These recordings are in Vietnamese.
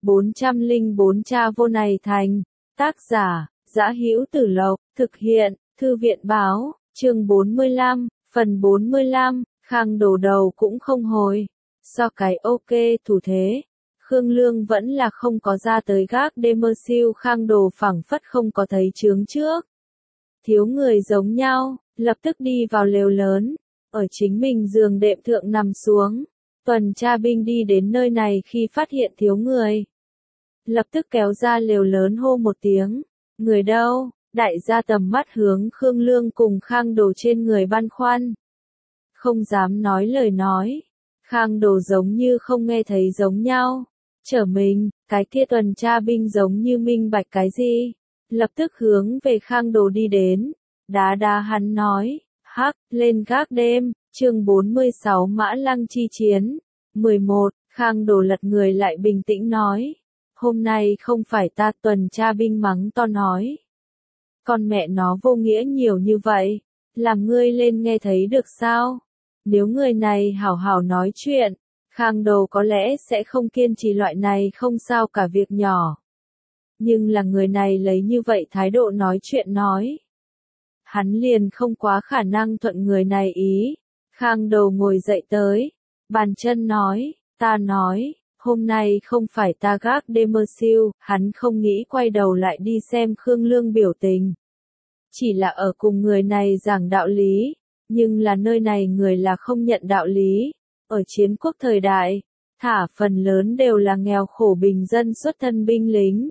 404 Cha vô này thành. Tác giả, Dã Hữu Tử Lộc, thực hiện, Thư viện báo, chương 45, phần 45, Khang Đồ đầu cũng không hồi. Do cái ok thủ thế, Khương Lương vẫn là không có ra tới gác đêm mơ siêu Khang Đồ phảng phất không có thấy chướng trước. Thiếu người giống nhau, lập tức đi vào lều lớn, ở chính mình giường đệm thượng nằm xuống. Tuần tra binh đi đến nơi này khi phát hiện thiếu người. Lập tức kéo ra lều lớn hô một tiếng. Người đâu? Đại gia tầm mắt hướng Khương Lương cùng Khang Đồ trên người băn khoăn. Không dám nói lời nói. Khang Đồ giống như không nghe thấy giống nhau. Trở mình, cái kia tuần tra binh giống như minh bạch cái gì. Lập tức hướng về Khang Đồ đi đến. Đá đá hắn nói. Hắc, lên gác đêm, chương 46 Mã Lăng chi chiến. 11, Khang Đồ lật người lại bình tĩnh nói. Hôm nay không phải ta, tuần tra binh mắng to nói. Con mẹ nó vô nghĩa nhiều như vậy, làm ngươi lên nghe thấy được sao? Nếu người này hảo hảo nói chuyện, Khang Đồ có lẽ sẽ không kiên trì loại này không sao cả việc nhỏ. Nhưng là người này lấy như vậy thái độ nói chuyện nói. Hắn liền không quá khả năng thuận người này ý. Khang Đồ ngồi dậy tới, bàn chân nói, ta nói, hôm nay không phải ta gác đêm mơ siêu, hắn không nghĩ quay đầu lại đi xem Khương Lương biểu tình. Chỉ là ở cùng người này giảng đạo lý, nhưng là nơi này người là không nhận đạo lý. Ở chiến quốc thời đại, thả phần lớn đều là nghèo khổ bình dân xuất thân binh lính.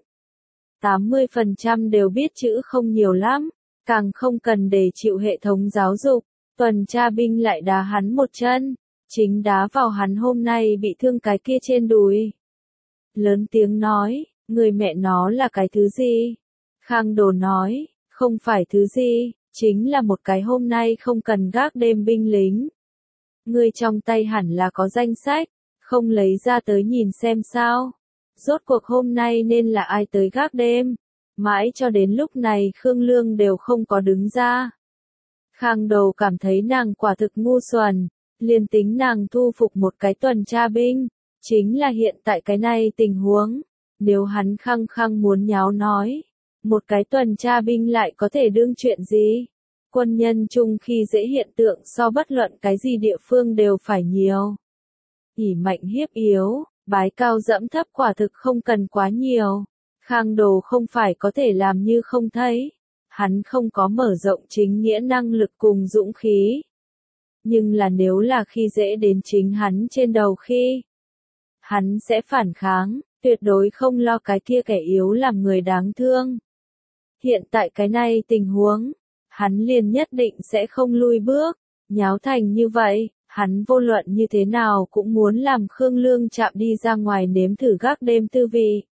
80% đều biết chữ không nhiều lắm, càng không cần để chịu hệ thống giáo dục. Tuần tra binh lại đá hắn một chân, chính đá vào hắn hôm nay bị thương cái kia trên đùi. Lớn tiếng nói, người mẹ nó là cái thứ gì? Khang Đồ nói, không phải thứ gì, chính là một cái hôm nay không cần gác đêm binh lính. Người trong tay hẳn là có danh sách, không lấy ra tới nhìn xem sao. Rốt cuộc hôm nay nên là ai tới gác đêm? Mãi cho đến lúc này Khương Lương đều không có đứng ra. Khang Đồ cảm thấy nàng quả thực ngu xuẩn, liền tính nàng thu phục một cái tuần tra binh, chính là hiện tại cái này tình huống, nếu hắn khăng khăng muốn nháo nói, một cái tuần tra binh lại có thể đương chuyện gì? Quân nhân chung khi dễ hiện tượng so bất luận cái gì địa phương đều phải nhiều. Ỷ mạnh hiếp yếu, bái cao dẫm thấp quả thực không cần quá nhiều. Khang Đồ không phải có thể làm như không thấy. Hắn không có mở rộng chính nghĩa năng lực cùng dũng khí. Nhưng là nếu là khi dễ đến chính hắn trên đầu khi, hắn sẽ phản kháng, tuyệt đối không lo cái kia kẻ yếu làm người đáng thương. Hiện tại cái này tình huống, hắn liền nhất định sẽ không lui bước, nháo thành như vậy, hắn vô luận như thế nào cũng muốn làm Khương Lương chạm đi ra ngoài nếm thử gác đêm tư vị.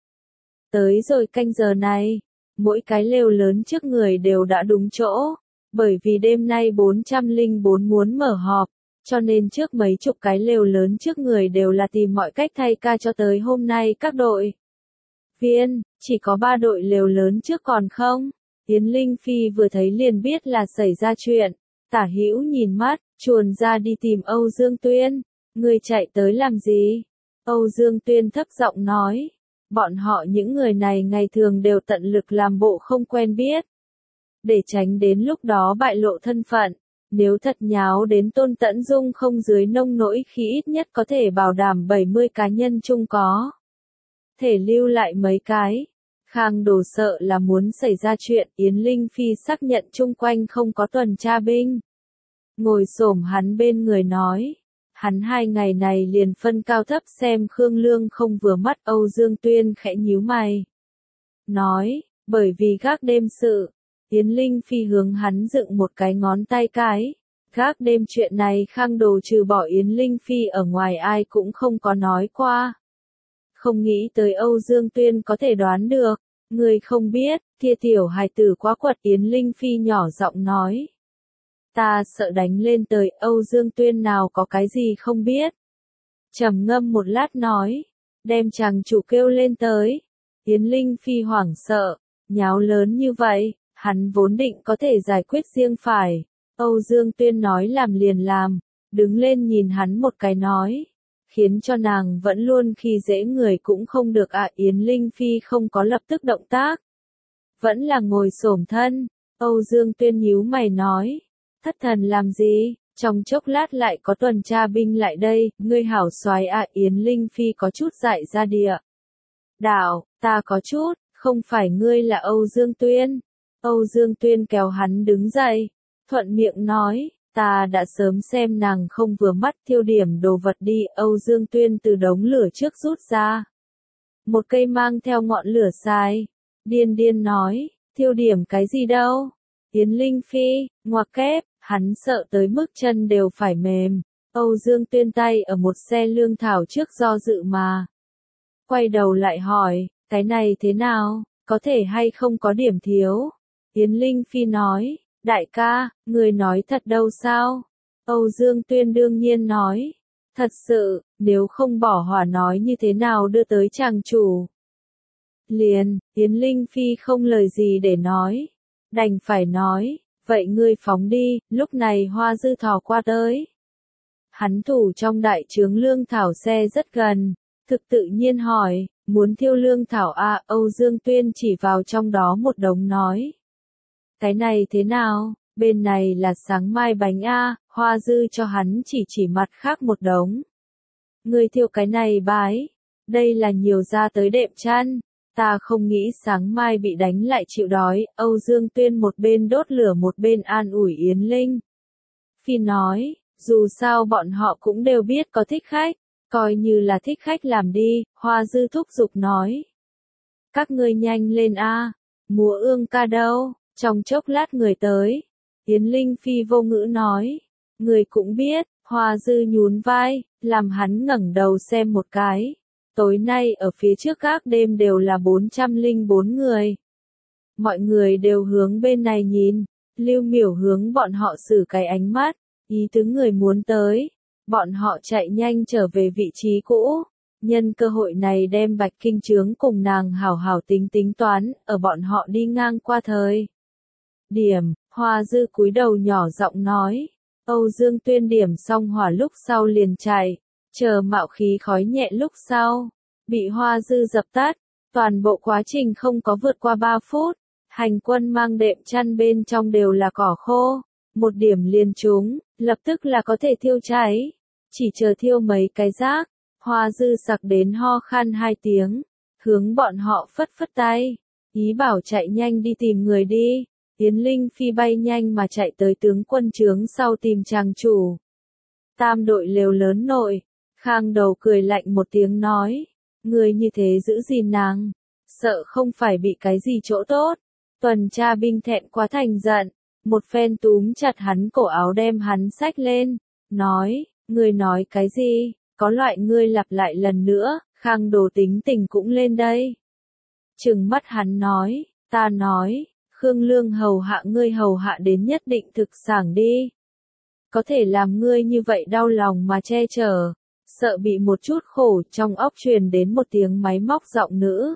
Tới rồi canh giờ này, mỗi cái lều lớn trước người đều đã đúng chỗ, bởi vì đêm nay 404 muốn mở họp, cho nên trước mấy chục cái lều lớn trước người đều là tìm mọi cách thay ca cho tới hôm nay các đội viên, chỉ có 3 đội lều lớn trước còn không. Yến Linh Phi vừa thấy liền biết là xảy ra chuyện, Tả Hữu nhìn mắt, chuồn ra đi tìm Âu Dương Tuyên, người chạy tới làm gì? Âu Dương Tuyên thấp giọng nói. Bọn họ những người này ngày thường đều tận lực làm bộ không quen biết. Để tránh đến lúc đó bại lộ thân phận, nếu thật nháo đến Tôn Tẫn Dung không dưới nông nỗi khi ít nhất có thể bảo đảm 70 cá nhân chung có. Thể lưu lại mấy cái. Khang Đồ sợ là muốn xảy ra chuyện, Yến Linh Phi xác nhận chung quanh không có tuần tra binh. Ngồi xổm hắn bên người nói. Hắn 2 ngày này liền phân cao thấp xem Khương Lương không vừa mắt. Âu Dương Tuyên khẽ nhíu mày. Nói, bởi vì gác đêm sự, Yến Linh Phi hướng hắn dựng một cái ngón tay cái. Gác đêm chuyện này Khang Đồ trừ bỏ Yến Linh Phi ở ngoài ai cũng không có nói qua. Không nghĩ tới Âu Dương Tuyên có thể đoán được, người không biết, kia tiểu hài tử quá quật. Yến Linh Phi nhỏ giọng nói. Ta sợ đánh lên tới. Âu Dương Tuyên nào có cái gì không biết. Trầm ngâm một lát nói, đem chàng chủ kêu lên tới. Yến Linh Phi hoảng sợ, nháo lớn như vậy, hắn vốn định có thể giải quyết riêng phải. Âu Dương Tuyên nói làm liền làm, đứng lên nhìn hắn một cái nói, khiến cho nàng vẫn luôn khi dễ người cũng không được Yến Linh Phi không có lập tức động tác. Vẫn là ngồi xổm thân, Âu Dương Tuyên nhíu mày nói, thất thần làm gì, trong chốc lát lại có tuần tra binh lại đây, ngươi hảo soái Yến Linh Phi có chút dại ra địa. Đạo, ta có chút, không phải ngươi là Âu Dương Tuyên. Âu Dương Tuyên kéo hắn đứng dậy, thuận miệng nói, ta đã sớm xem nàng không vừa mắt thiêu điểm đồ vật đi. Âu Dương Tuyên từ đống lửa trước rút ra một cây mang theo ngọn lửa sai, điên điên nói, thiêu điểm cái gì đâu. Yến Linh Phi, ngoặc kép, hắn sợ tới mức chân đều phải mềm. Âu Dương Tuyên tay ở một xe lương thảo trước do dự mà. Quay đầu lại hỏi, cái này thế nào, có thể hay không có điểm thiếu? Yến Linh Phi nói, đại ca, người nói thật đâu sao? Âu Dương Tuyên đương nhiên nói, thật sự, nếu không bỏ hỏa nói như thế nào đưa tới chàng chủ. Liền, Yến Linh Phi không lời gì để nói, đành phải nói, vậy ngươi phóng đi. Lúc này Hoa Dư thò qua tới. Hắn thủ trong đại trướng lương thảo xe rất gần, thực tự nhiên hỏi, muốn thiêu lương thảo à? Âu Dương Tuyên chỉ vào trong đó một đống nói. Cái này thế nào, bên này là sáng mai bánh a. Hoa Dư cho hắn chỉ mặt khác một đống. Ngươi thiêu cái này bái, đây là nhiều ra tới đệm chăn, ta không nghĩ sáng mai bị đánh lại chịu đói. Âu Dương Tuyên một bên đốt lửa một bên an ủi Yến Linh Phi nói, dù sao bọn họ cũng đều biết có thích khách, coi như là thích khách làm đi. Hoa Dư thúc giục nói, các ngươi nhanh lên a, múa ương ca đâu, trong chốc lát người tới. Yến Linh Phi vô ngữ nói, người cũng biết. Hoa Dư nhún vai, làm hắn ngẩng đầu xem một cái. Tối nay ở phía trước các đêm đều là 404 người. Mọi người đều hướng bên này nhìn, Lưu Miểu hướng bọn họ xử cái ánh mắt, ý tứ người muốn tới. Bọn họ chạy nhanh trở về vị trí cũ, nhân cơ hội này đem Bạch Kinh Trướng cùng nàng hảo hảo tính toán, ở bọn họ đi ngang qua thời điểm. Hoa Dư cúi đầu nhỏ giọng nói, Âu Dương Tuyên điểm xong hỏa lúc sau liền chạy, chờ mạo khí khói nhẹ lúc sau, bị Hoa Dư dập tắt. Toàn bộ quá trình không có vượt qua 3 phút, hành quân mang đệm chăn bên trong đều là cỏ khô, một điểm liền trúng, lập tức là có thể thiêu cháy. Chỉ chờ thiêu mấy cái rác, Hoa Dư sặc đến ho khan 2 tiếng, hướng bọn họ phất phất tay, ý bảo chạy nhanh đi tìm người đi. Yến Linh Phi bay nhanh mà chạy tới tướng quân trướng sau tìm chàng chủ. Tam đội lều lớn nội, Khang Đầu cười lạnh một tiếng nói, người như thế giữ gìn nàng, sợ không phải bị cái gì chỗ tốt. Tuần tra binh thẹn quá thành giận, một phen túm chặt hắn cổ áo đem hắn xách lên, nói, ngươi nói cái gì, có loại ngươi lặp lại lần nữa. Khang Đồ tính tình cũng lên đây. Trừng mắt hắn nói, ta nói, Khương Lương hầu hạ ngươi hầu hạ đến nhất định thực sảng đi. Có thể làm ngươi như vậy đau lòng mà che chở, sợ bị một chút khổ. Trong óc truyền đến một tiếng máy móc giọng nữ.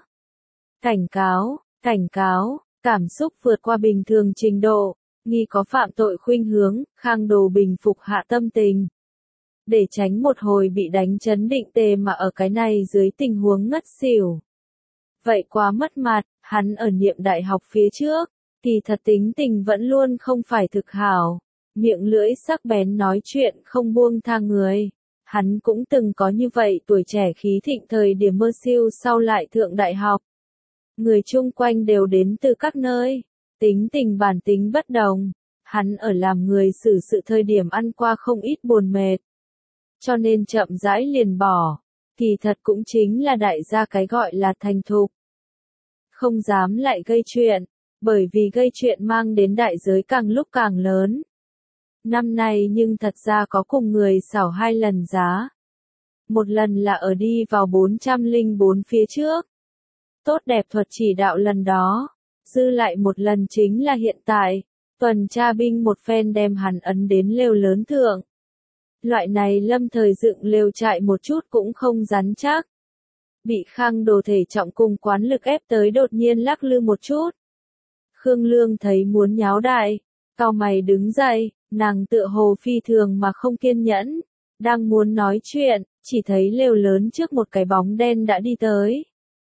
Cảnh cáo, cảm xúc vượt qua bình thường trình độ, nghi có phạm tội khuynh hướng. Khang Đồ bình phục hạ tâm tình, để tránh một hồi bị đánh chấn định tề mà ở cái này dưới tình huống ngất xỉu. Vậy quá mất mặt, hắn ở niệm đại học phía trước, kỳ thật tính tình vẫn luôn không phải thực hảo, miệng lưỡi sắc bén nói chuyện không buông tha người. Hắn cũng từng có như vậy tuổi trẻ khí thịnh thời điểm mơ siêu sau lại thượng đại học. Người chung quanh đều đến từ các nơi, tính tình bản tính bất đồng, hắn ở làm người xử sự thời điểm ăn qua không ít buồn mệt. Cho nên chậm rãi liền bỏ, kỳ thật cũng chính là đại gia cái gọi là thành thục. Không dám lại gây chuyện, bởi vì gây chuyện mang đến đại giới càng lúc càng lớn. Năm nay nhưng thật ra có cùng người xảo 2 lần giá. Một lần là ở đi vào 404 phía trước. Tốt đẹp thuật chỉ đạo lần đó. Dư lại một lần chính là hiện tại. Tuần tra binh một phen đem hắn ấn đến lều lớn thượng. Loại này lâm thời dựng lều trại một chút cũng không rắn chắc. Bị Khang Đồ thể trọng cùng quán lực ép tới đột nhiên lắc lư một chút. Khương Lương thấy muốn nháo đại, cau mày đứng dậy, nàng tựa hồ phi thường mà không kiên nhẫn, Đang muốn nói chuyện, chỉ thấy lều lớn trước một cái bóng đen đã đi tới.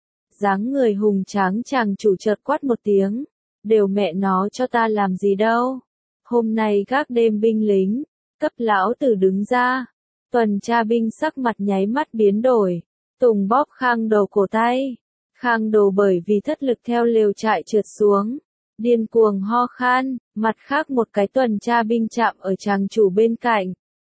Dáng người hùng tráng chàng chủ chợt quát một tiếng. Đều mẹ nó cho ta làm gì đâu. Hôm nay gác đêm binh lính, cấp lão tử đứng ra. Tuần tra binh sắc mặt nháy mắt biến đổi. Tùng bóp Khang Đồ cổ tay. Khang Đồ bởi vì thất lực theo lều trại trượt xuống. Điên cuồng ho khan, mặt khác một cái tuần tra binh chạm ở chàng chủ bên cạnh.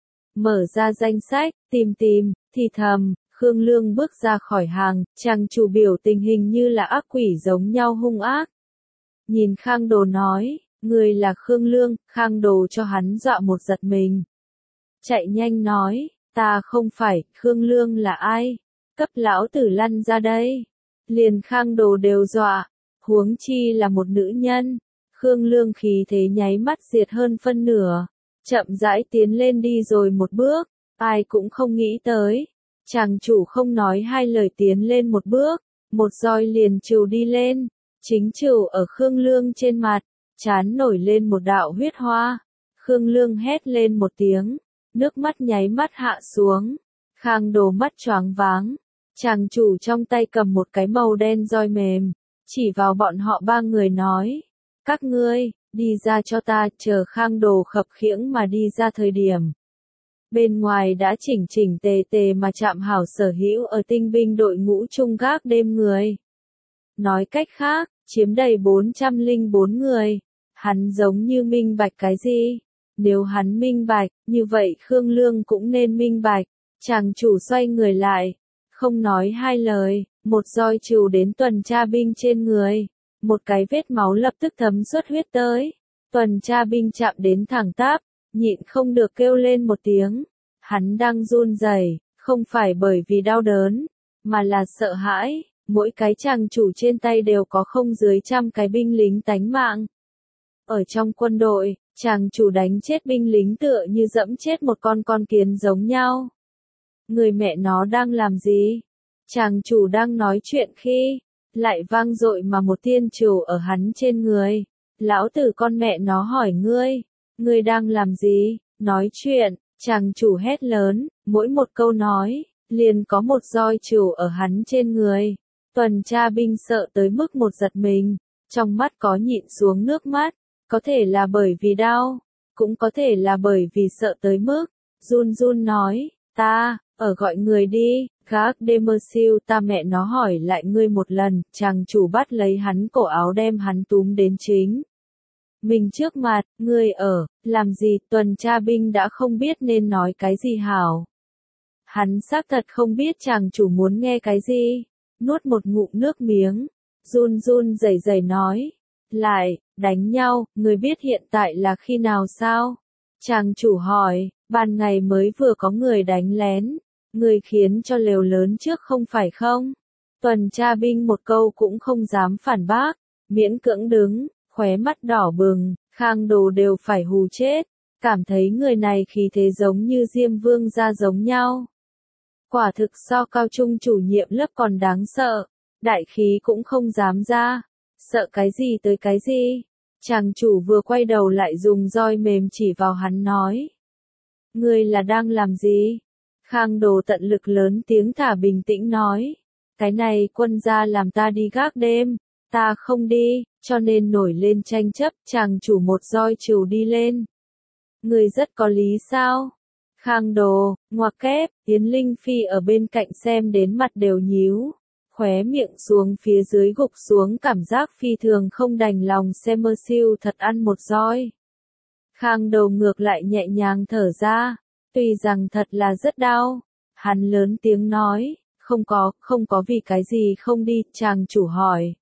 Mở ra danh sách, tìm, thì thầm, Khương Lương bước ra khỏi hàng, chàng chủ biểu tình hình như là ác quỷ giống nhau hung ác. Nhìn Khang Đồ nói, người là Khương Lương, Khang Đồ cho hắn dọa một giật mình. Chạy nhanh nói, ta không phải, Khương Lương là ai? Cấp lão tử lăn ra đây. Liền Khang Đồ đều dọa, huống chi là một nữ nhân. Khương Lương khí thế nháy mắt diệt hơn phân nửa. Chậm rãi tiến lên đi rồi một bước, ai cũng không nghĩ tới. Chàng chủ không nói hai lời tiến lên một bước, một roi liền trừ đi lên. Chính trừ ở Khương Lương trên mặt, trán nổi lên một đạo huyết hoa. Khương Lương hét lên một tiếng, nước mắt nháy mắt hạ xuống. Khang Đồ mắt choáng váng. Chàng chủ trong tay cầm một cái màu đen roi mềm, chỉ vào bọn họ ba người nói. Các ngươi, đi ra cho ta, chờ Khang Đồ khập khiễng mà đi ra thời điểm. Bên ngoài đã chỉnh chỉnh tề tề mà chạm hảo sở hữu ở tinh binh đội ngũ chung gác đêm người. Nói cách khác, chiếm đầy 404 người. Hắn giống như minh bạch cái gì? Nếu hắn minh bạch, như vậy Khương Lương cũng nên minh bạch. Chàng chủ xoay người lại, không nói hai lời, một roi trừ đến tuần tra binh trên người. Một cái vết máu lập tức thấm xuất huyết tới. Tuần tra binh chạm đến thẳng tắp, nhịn không được kêu lên một tiếng. Hắn đang run rẩy, không phải bởi vì đau đớn, mà là sợ hãi. Mỗi cái chàng chủ trên tay đều có không dưới 100 cái binh lính tánh mạng. Ở trong quân đội, chàng chủ đánh chết binh lính tựa như dẫm chết một con kiến giống nhau. Người mẹ nó đang làm gì? Chàng chủ đang nói chuyện khi lại vang dội mà một tiên trù ở hắn trên người. Lão tử con mẹ nó hỏi ngươi đang làm gì? Nói chuyện, chàng chủ hét lớn, mỗi một câu nói, liền có một roi trù ở hắn trên người. Tuần tra binh sợ tới mức một giật mình, trong mắt có nhịn xuống nước mắt, có thể là bởi vì đau, cũng có thể là bởi vì sợ tới mức, run run nói, ta, ở gọi người đi. Gác đêm mơ siêu ta mẹ nó hỏi lại ngươi một lần, chàng chủ bắt lấy hắn cổ áo đem hắn túm đến chính. Mình trước mặt, ngươi ở, làm gì, tuần tra binh đã không biết nên nói cái gì hảo. Hắn xác thật không biết chàng chủ muốn nghe cái gì, nuốt một ngụm nước miếng, run run rẩy rẩy nói. Lại, đánh nhau, ngươi biết hiện tại là khi nào sao? Chàng chủ hỏi, ban ngày mới vừa có người đánh lén. Người khiến cho lều lớn trước không phải không? Tuần tra binh một câu cũng không dám phản bác, miễn cưỡng đứng, khóe mắt đỏ bừng, Khang Đồ đều phải hù chết, cảm thấy người này khí thế giống như Diêm Vương gia giống nhau. Quả thực so cao trung chủ nhiệm lớp còn đáng sợ, đại khí cũng không dám ra, sợ cái gì tới cái gì. Chàng chủ vừa quay đầu lại dùng roi mềm chỉ vào hắn nói. Ngươi là đang làm gì? Khang Đồ tận lực lớn tiếng thả bình tĩnh nói. Cái này quân gia làm ta đi gác đêm, ta không đi, cho nên nổi lên tranh chấp, chàng chủ một roi trừ đi lên. Người rất có lý sao? Khang Đồ, ngoặc kép, Yến Linh Phi ở bên cạnh xem đến mặt đều nhíu, khóe miệng xuống phía dưới gục xuống cảm giác phi thường không đành lòng xem mơ siêu thật ăn một roi. Khang Đồ ngược lại nhẹ nhàng thở ra. Tuy rằng thật là rất đau, hắn lớn tiếng nói, không có vì cái gì không đi, chàng chủ hỏi.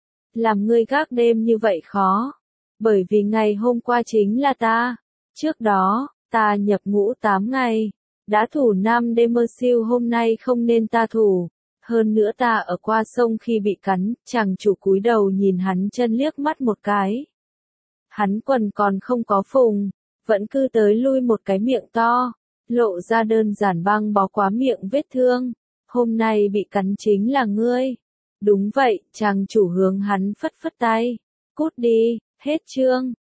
Làm ngươi gác đêm như vậy khó, bởi vì ngày hôm qua chính là ta, trước đó, ta nhập ngũ 8 ngày, đã thủ 5 đêm mơ siêu hôm nay không nên ta thủ, hơn nữa ta ở qua sông khi bị cắn, chàng chủ cúi đầu nhìn hắn chân liếc mắt một cái. Hắn quần còn không có phùng, vẫn cứ tới lui một cái miệng to. Lộ ra đơn giản băng bó quá miệng vết thương. Hôm nay bị cắn chính là ngươi. Đúng vậy, chàng chủ hướng hắn phất phất tay. Cút đi, hết chương.